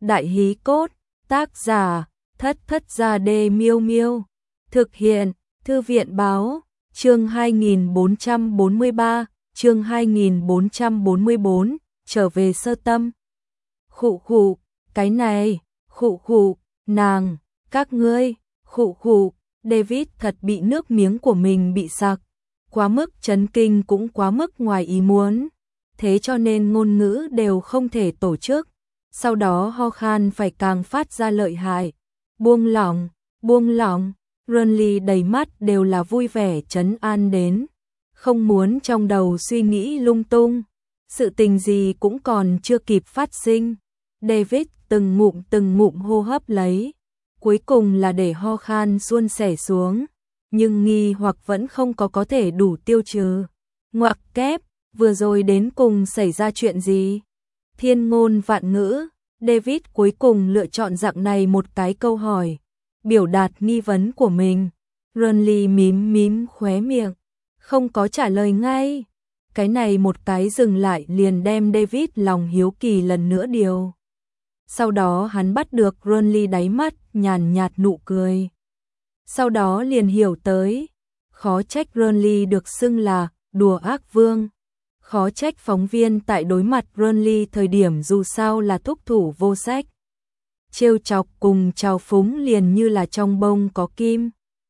Đại hí cốt, tác giả, Thất Thất Gia Đê Miêu Miêu. Thực hiện, Thư viện báo, chương 2443, chương 2444, trở về sơ tâm. Khụ khụ, cái này, khụ khụ, nàng, các ngươi, khụ khụ. David thật bị nước miếng của mình bị sặc, quá mức chấn kinh cũng quá mức ngoài ý muốn, thế cho nên ngôn ngữ đều không thể tổ chức, sau đó ho khan phải càng phát ra lợi hại. Buông lỏng, Runly đầy mắt đều là vui vẻ trấn an đến, không muốn trong đầu suy nghĩ lung tung, sự tình gì cũng còn chưa kịp phát sinh. David từng ngụm hô hấp lấy, cuối cùng là để ho khan suôn sẻ xuống, nhưng nghi hoặc vẫn không có thể đủ tiêu trừ. Ngoặc kép, vừa rồi đến cùng xảy ra chuyện gì? Thiên ngôn vạn ngữ, David cuối cùng lựa chọn dạng này một cái câu hỏi, biểu đạt nghi vấn của mình. Runly mím khóe miệng, không có trả lời ngay. Cái này một cái dừng lại liền đem David lòng hiếu kỳ lần nữa điều. Sau đó hắn bắt được Runly đáy mắt nhàn nhạt nụ cười. Sau đó liền hiểu tới, khó trách Runly được xưng là đùa ác vương. Khó trách phóng viên tại đối mặt Runly thời điểm dù sao là thúc thủ vô sách. Trêu chọc cùng trào phúng liền như là trong bông có kim.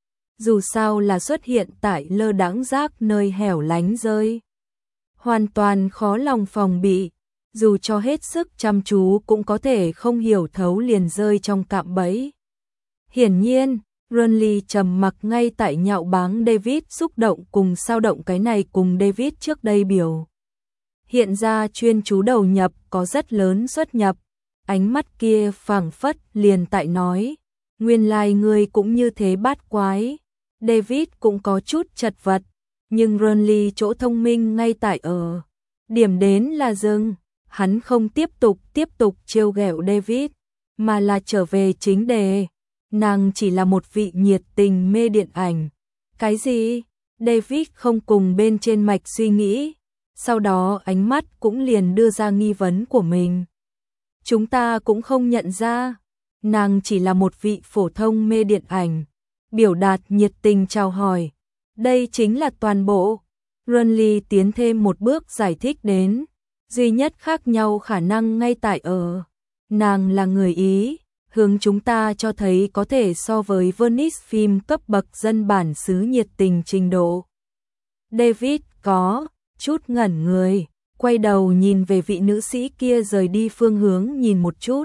Dù sao là xuất hiện tại lơ đãng rác nơi hẻo lánh rơi. Hoàn toàn khó lòng phòng bị, dù cho hết sức chăm chú cũng có thể không hiểu thấu liền rơi trong cạm bẫy. Hiển nhiên, Runly trầm mặc ngay tại nhạo báng David xúc động cùng sao động cái này cùng David trước đây biểu. Hiện ra chuyên chú đầu nhập có rất lớn xuất nhập, ánh mắt kia phảng phất liền tại nói, nguyên lai ngươi cũng như thế bát quái. David cũng có chút chật vật, nhưng Runly chỗ thông minh ngay tại ở. Điểm đến là dừng, hắn không tiếp tục trêu ghẹo David, mà là trở về chính đề. Nàng chỉ là một vị nhiệt tình mê điện ảnh. Cái gì? David không cùng bên trên mạch suy nghĩ, sau đó ánh mắt cũng liền đưa ra nghi vấn của mình. Chúng ta cũng không nhận ra, nàng chỉ là một vị phổ thông mê điện ảnh, biểu đạt nhiệt tình chào hỏi. Đây chính là toàn bộ. Runly tiến thêm một bước giải thích đến, duy nhất khác nhau khả năng ngay tại ở. Nàng là người Ý, hướng chúng ta cho thấy có thể so với Venice phim cấp bậc dân bản xứ nhiệt tình trình độ. David có chút ngẩn người, quay đầu nhìn về vị nữ sĩ kia rời đi phương hướng nhìn một chút.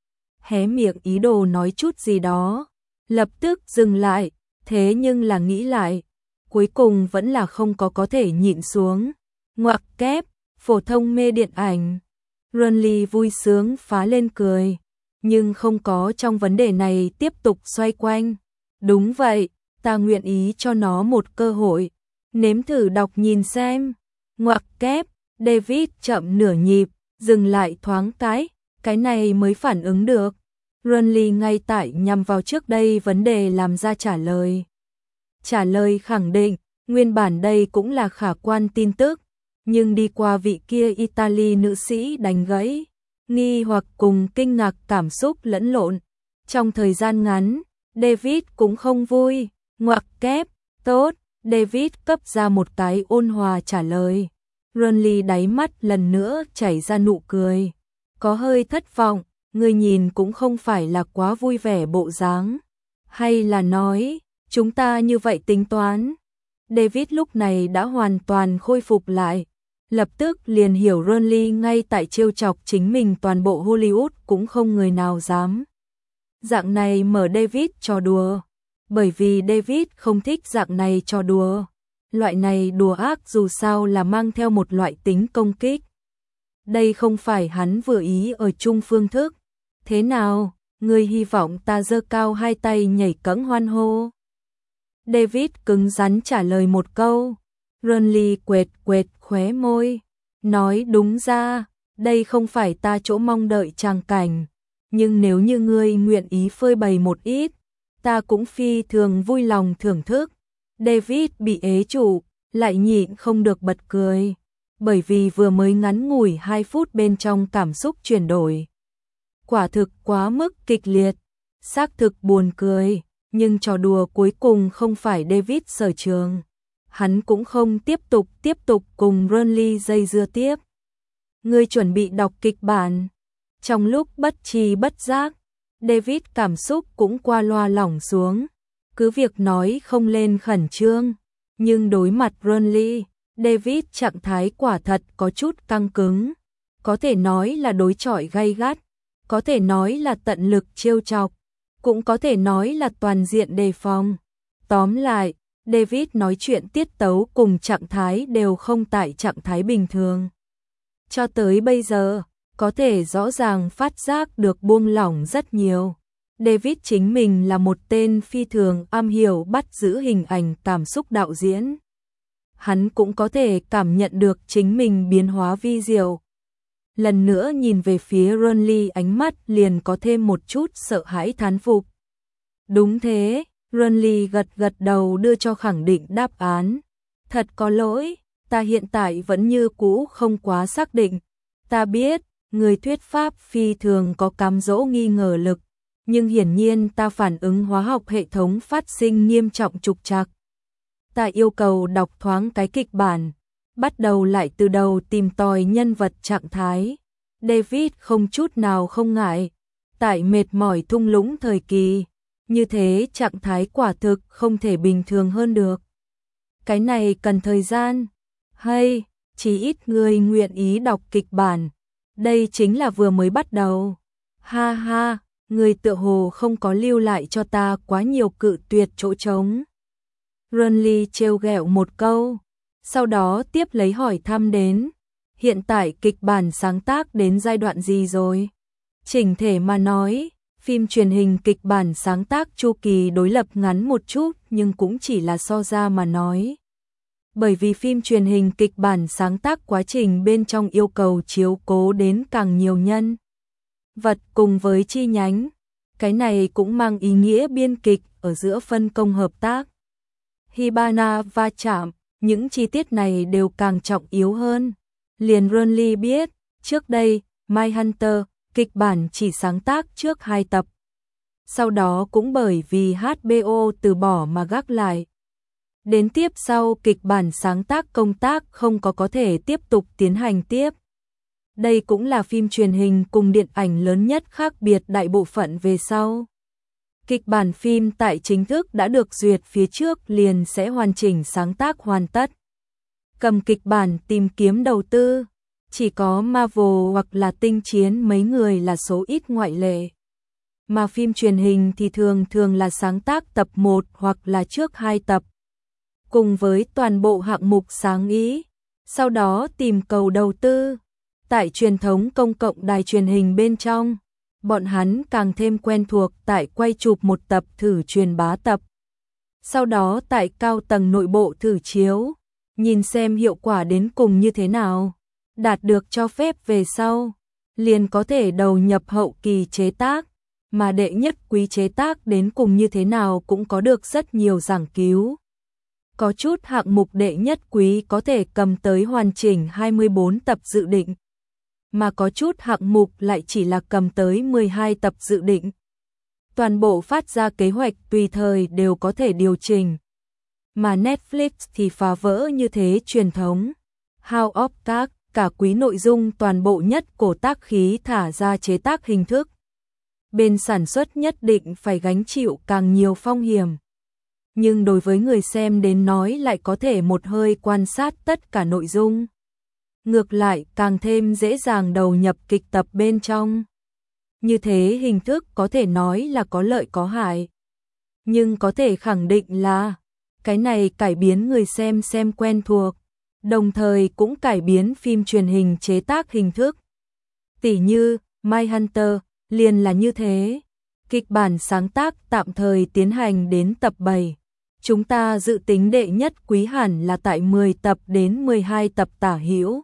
Hé miệng ý đồ nói chút gì đó, lập tức dừng lại, thế nhưng là nghĩ lại, cuối cùng vẫn là không có thể nhịn xuống. Ngoặc kép, phổ thông mê điện ảnh. Runly vui sướng phá lên cười, nhưng không có trong vấn đề này tiếp tục xoay quanh. Đúng vậy, ta nguyện ý cho nó một cơ hội, nếm thử đọc nhìn xem. Ngoặc kép, David chậm nửa nhịp, dừng lại thoáng cái này mới phản ứng được. Runly ngay tại nhằm vào trước đây vấn đề làm ra trả lời. Trả lời khẳng định, nguyên bản đây cũng là khả quan tin tức, nhưng đi qua vị kia Italy nữ sĩ đánh gãy, nghi hoặc cùng kinh ngạc cảm xúc lẫn lộn. Trong thời gian ngắn, David cũng không vui. Ngoặc kép, tốt, David cấp ra một cái ôn hòa trả lời. Runly đáy mắt lần nữa chảy ra nụ cười, có hơi thất vọng, người nhìn cũng không phải là quá vui vẻ bộ dáng. Hay là nói, chúng ta như vậy tính toán. David lúc này đã hoàn toàn khôi phục lại, lập tức liền hiểu Runly ngay tại trêu chọc chính mình, toàn bộ Hollywood cũng không người nào dám dạng này mở David trò đùa, bởi vì David không thích dạng này trò đùa. Loại này đùa ác dù sao là mang theo một loại tính công kích. Đây không phải hắn vừa ý ở chung phương thức. Thế nào, ngươi hy vọng ta giơ cao hai tay nhảy cẫng hoan hô? David cứng rắn trả lời một câu. Runly quệt khóe môi, nói đúng ra, đây không phải ta chỗ mong đợi tràng cảnh, nhưng nếu như ngươi nguyện ý phơi bày một ít, ta cũng phi thường vui lòng thưởng thức. David bị ế chủ, lại nhịn không được bật cười, bởi vì vừa mới ngắn ngủi 2 phút bên trong cảm xúc chuyển đổi. quả thực quá mức kịch liệt, xác thực buồn cười, nhưng trò đùa cuối cùng không phải David sở trường. Hắn cũng không tiếp tục cùng Burnley dây dưa tiếp. Ngươi chuẩn bị đọc kịch bản. Trong lúc bất tri bất giác, David cảm xúc cũng qua loa lỏng xuống. Cứ việc nói không lên khẩn trương, nhưng đối mặt Burnley, David trạng thái quả thật có chút căng cứng. Có thể nói là đối chọi gay gắt, có thể nói là tận lực trêu chọc, cũng có thể nói là toàn diện đề phòng. Tóm lại, David nói chuyện tiết tấu cùng trạng thái đều không tại trạng thái bình thường. Cho tới bây giờ, có thể rõ ràng phát giác được buông lỏng rất nhiều. David chính mình là một tên phi thường am hiểu bắt giữ hình ảnh cảm xúc đạo diễn. Hắn cũng có thể cảm nhận được chính mình biến hóa vi diệu. Lần nữa nhìn về phía Burnley, ánh mắt liền có thêm một chút sợ hãi thán phục. Đúng thế, Burnley gật đầu đưa cho khẳng định đáp án. Thật có lỗi, ta hiện tại vẫn như cũ không quá xác định. Ta biết, người thuyết pháp phi thường có cám dỗ nghi ngờ lực, nhưng hiển nhiên ta phản ứng hóa học hệ thống phát sinh nghiêm trọng trục trặc. Ta yêu cầu đọc thoáng cái kịch bản, bắt đầu lại từ đầu tìm tòi nhân vật trạng thái. David không chút nào không ngại, tại mệt mỏi thung lũng thời kỳ, như thế trạng thái quả thực không thể bình thường hơn được. Cái này cần thời gian, hay chỉ ít người nguyện ý đọc kịch bản, đây chính là vừa mới bắt đầu. Ha ha, người tựa hồ không có lưu lại cho ta quá nhiều cự tuyệt chỗ trống. Burnley trêu ghẹo một câu, sau đó tiếp lấy hỏi thăm đến, hiện tại kịch bản sáng tác đến giai đoạn gì rồi? Chỉnh thể mà nói, phim truyền hình kịch bản sáng tác chu kỳ đối lập ngắn một chút, nhưng cũng chỉ là so ra mà nói. Bởi vì phim truyền hình kịch bản sáng tác quá trình bên trong yêu cầu chiếu cố đến càng nhiều nhân vật cùng với chi nhánh, cái này cũng mang ý nghĩa biên kịch ở giữa phân công hợp tác. Hibana va chạm, những chi tiết này đều càng trọng yếu hơn. Liền Burnley biết, trước đây, Mindhunter, kịch bản chỉ sáng tác trước 2 tập. Sau đó cũng bởi vì HBO từ bỏ mà gác lại. Đến tiếp sau kịch bản sáng tác công tác không có thể tiếp tục tiến hành tiếp. Đây cũng là phim truyền hình cùng điện ảnh lớn nhất khác biệt đại bộ phận về sau. Kịch bản phim tại chính thức đã được duyệt phía trước liền sẽ hoàn chỉnh sáng tác hoàn tất. Cầm kịch bản tìm kiếm đầu tư, chỉ có Marvel hoặc là Tinh Chiến mấy người là số ít ngoại lệ. Mà phim truyền hình thì thường là sáng tác tập 1 hoặc là trước 2 tập. Cùng với toàn bộ hạng mục sáng ý, sau đó tìm cầu đầu tư. Tại truyền thống công cộng đài truyền hình bên trong, bọn hắn càng thêm quen thuộc tại quay chụp một tập thử truyền bá tập. Sau đó tại cao tầng nội bộ thử chiếu, nhìn xem hiệu quả đến cùng như thế nào, đạt được cho phép về sau, liền có thể đầu nhập hậu kỳ chế tác, mà đệ nhất quý chế tác đến cùng như thế nào cũng có được rất nhiều giảng cứu. Có chút hạng mục đệ nhất quý có thể cầm tới hoàn chỉnh 24 tập dự định, mà có chút hạng mục lại chỉ là cầm tới 12 tập dự định. Toàn bộ phát ra kế hoạch tùy thời đều có thể điều chỉnh. Mà Netflix thì phá vỡ như thế truyền thống. House of Cards, cả quý nội dung toàn bộ nhất cổ tác khí thả ra chế tác hình thức. Bên sản xuất nhất định phải gánh chịu càng nhiều phong hiểm. Nhưng đối với người xem đến nói lại có thể một hơi quan sát tất cả nội dung. Ngược lại càng thêm dễ dàng đầu nhập kịch tập bên trong. Như thế hình thức có thể nói là có lợi có hại. Nhưng có thể khẳng định là cái này cải biến người xem quen thuộc, đồng thời cũng cải biến phim truyền hình chế tác hình thức. Tỉ như Mindhunter liền là như thế. Kịch bản sáng tác tạm thời tiến hành đến tập 7. Chúng ta dự tính đệ nhất quý hẳn là tại 10 tập đến 12 tập tả hữu.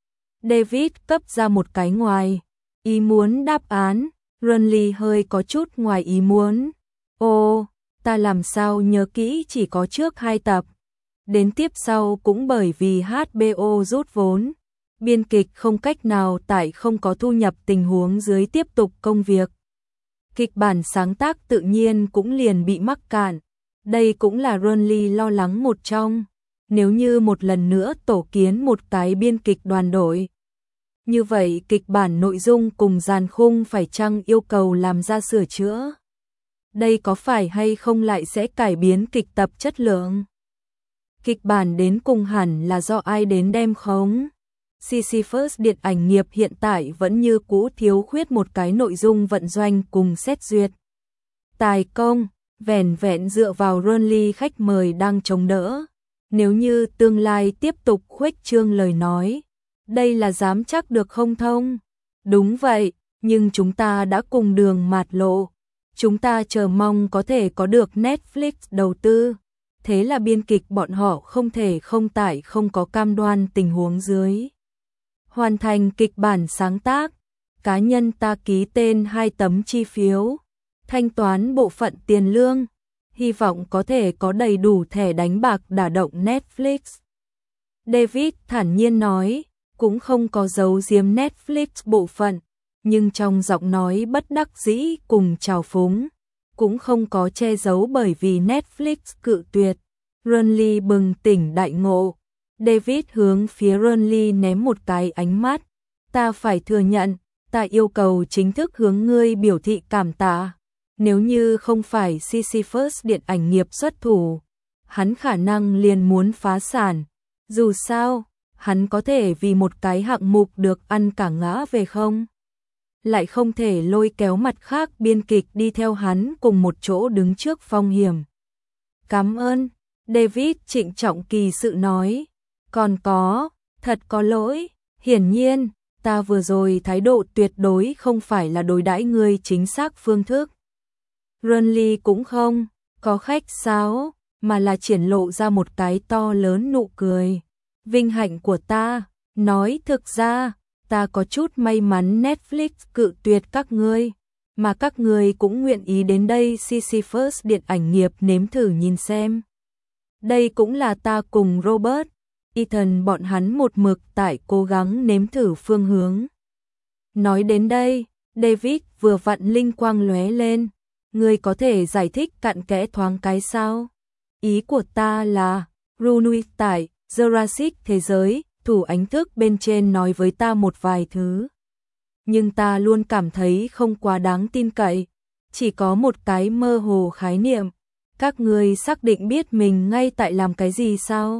David cấp ra một cái ngoài ý muốn đáp án, Burnley hơi có chút ngoài ý muốn. Ồ, ta làm sao nhớ kỹ chỉ có trước 2 tập. Đến tiếp sau cũng bởi vì HBO rút vốn, Biên kịch không cách nào tại không có thu nhập tình huống dưới tiếp tục công việc. Kịch bản sáng tác tự nhiên cũng liền bị mắc cạn. Đây cũng là Ronly lo lắng một trong. Nếu như một lần nữa tổ kiến một cái biên kịch đoàn đội, như vậy kịch bản nội dung cùng dàn khung phải chăng yêu cầu làm ra sửa chữa? Đây có phải hay không lại sẽ cải biến kịch tập chất lượng? Kịch bản đến cùng hẳn là do ai đến đem khống? Sisyphus điện ảnh nghiệp hiện tại vẫn như cũ thiếu khuyết một cái nội dung vận doanh cùng xét duyệt. Tài công, vẻn vẹn dựa vào Ronly khách mời đang chống đỡ. Nếu như tương lai tiếp tục khuếch trương lời nói, đây là dám chắc được không thông? Đúng vậy, nhưng chúng ta đã cùng đường mạt lộ. Chúng ta chờ mong có thể có được Netflix đầu tư. Thế là biên kịch bọn họ không thể không tại không có cam đoan tình huống dưới. Hoàn thành kịch bản sáng tác, cá nhân ta ký tên 2 tấm chi phiếu, thanh toán bộ phận tiền lương, hy vọng có thể có đầy đủ thẻ đánh bạc đả động Netflix. David thản nhiên nói, cũng không có giấu giếm Netflix bộ phận, nhưng trong giọng nói bất đắc dĩ cùng trào phúng, cũng không có che giấu bởi vì Netflix cự tuyệt. Ronly bừng tỉnh đại ngộ. David hướng phía Ronly ném một cái ánh mắt. Ta phải thừa nhận, ta yêu cầu chính thức hướng ngươi biểu thị cảm tạ. Nếu như không phải Sisyphus điện ảnh nghiệp xuất thủ, hắn khả năng liền muốn phá sản. Dù sao, hắn có thể vì một cái hạng mục được ăn cả ngã về không? Lại không thể lôi kéo mặt khác biên kịch đi theo hắn cùng một chỗ đứng trước phong hiểm. Cảm ơn, David trịnh trọng kỳ sự nói. Còn có, thật có lỗi, hiển nhiên, ta vừa rồi thái độ tuyệt đối không phải là đối đãi ngươi chính xác phương thức. Ronly cũng không có khách sáo, mà là triển lộ ra một cái to lớn nụ cười. Vinh hạnh của ta, nói thực ra, ta có chút may mắn Netflix cự tuyệt các ngươi, mà các ngươi cũng nguyện ý đến đây Sisyphus điện ảnh nghiệp nếm thử nhìn xem. Đây cũng là ta cùng Robert, Ethan bọn hắn một mực tại cố gắng nếm thử phương hướng. Nói đến đây, David vừa vặn linh quang lóe lên. Ngươi có thể giải thích cặn kẽ thoáng cái sao? Ý của ta là, Runui tại Jurassic thế giới, thủ ánh thức bên trên nói với ta một vài thứ. Nhưng ta luôn cảm thấy không quá đáng tin cậy. Chỉ có một cái mơ hồ khái niệm. Các ngươi xác định biết mình ngay tại làm cái gì sao?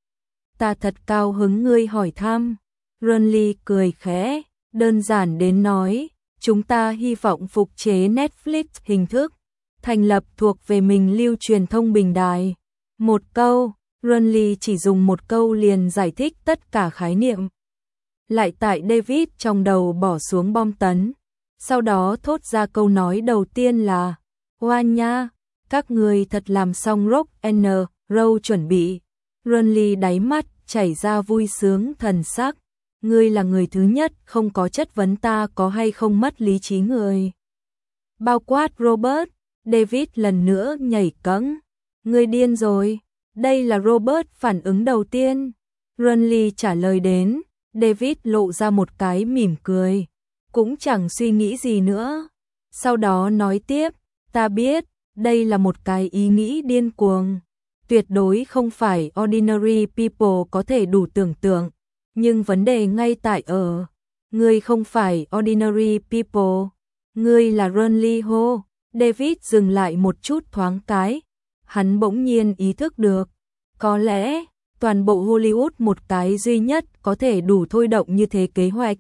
Ta thật cao hứng ngươi hỏi thăm. Ronly cười khẽ, đơn giản đến nói, chúng ta hy vọng phục chế Netflix hình thức, thành lập thuộc về mình lưu truyền thông bình đài. Một câu, Ronly chỉ dùng một câu liền giải thích tất cả khái niệm. Lại tại David trong đầu bỏ xuống bom tấn, sau đó thốt ra câu nói đầu tiên là, hoa nha, các người thật làm xong rock and roll chuẩn bị. Ronly đáy mắt chảy ra vui sướng thần sắc. Ngươi là người thứ nhất không có chất vấn ta có hay không mất lý trí người. Bao quát Robert, David lần nữa nhảy cẫng. Ngươi điên rồi. Đây là Robert phản ứng đầu tiên. Ronly trả lời đến, David lộ ra một cái mỉm cười. Cũng chẳng suy nghĩ gì nữa. Sau đó nói tiếp, ta biết, đây là một cái ý nghĩ điên cuồng. Tuyệt đối không phải ordinary people có thể đủ tưởng tượng. Nhưng vấn đề ngay tại ở, ngươi không phải ordinary people, ngươi là Ronly Ho. David dừng lại một chút thoáng cái, hắn bỗng nhiên ý thức được, có lẽ toàn bộ Hollywood một cái duy nhất có thể đủ thôi động như thế kế hoạch.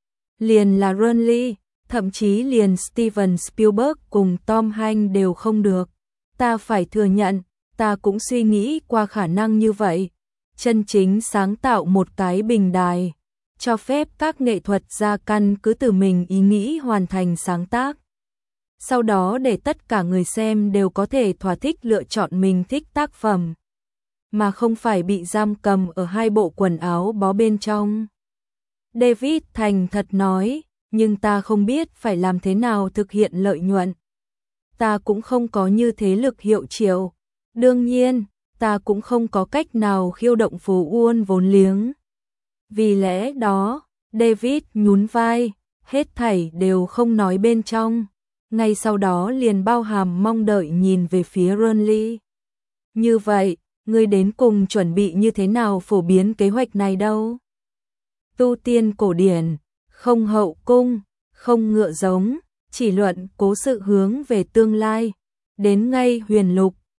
Liền là Ronly, thậm chí liền Steven Spielberg cùng Tom Hanks đều không được. Ta phải thừa nhận, ta cũng suy nghĩ qua khả năng như vậy. Chân chính sáng tạo một cái bình đài, cho phép các nghệ thuật gia căn cứ từ mình ý nghĩ hoàn thành sáng tác. Sau đó để tất cả người xem đều có thể thỏa thích lựa chọn mình thích tác phẩm, mà không phải bị giam cầm ở hai bộ quần áo bó bên trong. David thành thật nói, nhưng ta không biết phải làm thế nào thực hiện lợi nhuận. Ta cũng không có như thế lực hiệu triệu. Đương nhiên, ta cũng không có cách nào khiêu động Phố Uôn vốn liếng. Vì lẽ đó, David nhún vai, hết thảy đều không nói bên trong. Ngay sau đó liền bao hàm mong đợi nhìn về phía Renly. Như vậy, ngươi đến cùng chuẩn bị như thế nào phổ biến kế hoạch này đâu? Tu tiên cổ điển, không hậu cung, không ngựa giống, chỉ luận cố sự hướng về tương lai. Đến ngay huyền lục,